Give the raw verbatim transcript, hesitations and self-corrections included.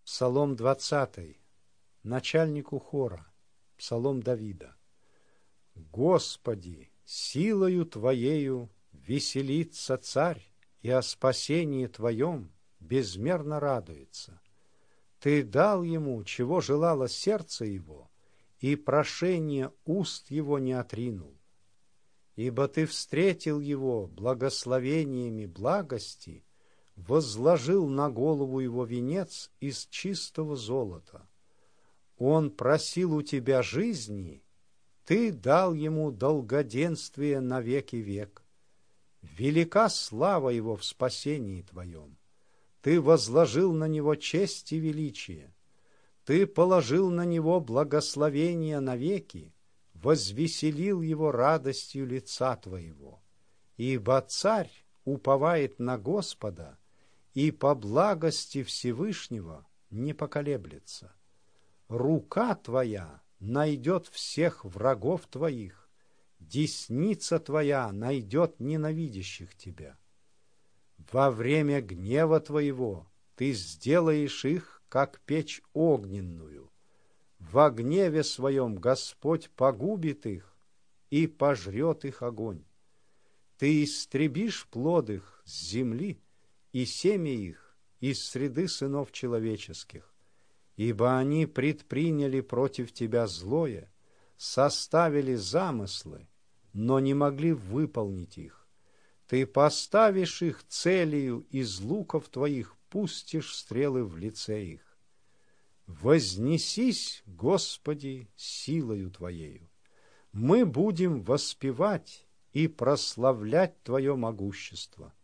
Псалом двадцатый. Начальнику хора. Псалом Давида. Господи, силою Твоею веселится царь, и о спасении Твоем безмерно радуется. Ты дал ему, чего желало сердце его, и прошение уст его не отринул. Ибо Ты встретил его благословениями благости, возложил на голову его венец из чистого золота. Он просил у Тебя жизни, Ты дал ему долгоденствие на веки век. Велика слава его в спасении Твоем. Ты возложил на него честь и величие. Ты положил на него благословение навеки, возвеселил его радостью лица Твоего. Ибо царь уповает на Господа, и по благости Всевышнего не поколеблется. Рука Твоя найдет всех врагов Твоих, десница Твоя найдет ненавидящих Тебя. Во время гнева Твоего Ты сделаешь их, как печь огненную. Во гневе Своем Господь погубит их и пожрет их огонь. Ты истребишь плод их с земли и семя их из среды сынов человеческих, ибо они предприняли против Тебя злое, составили замыслы, но не могли выполнить их. Ты поставишь их целью, из луков Твоих пустишь стрелы в лице их. Вознесись, Господи, силою Твоею. Мы будем воспевать и прославлять Твое могущество.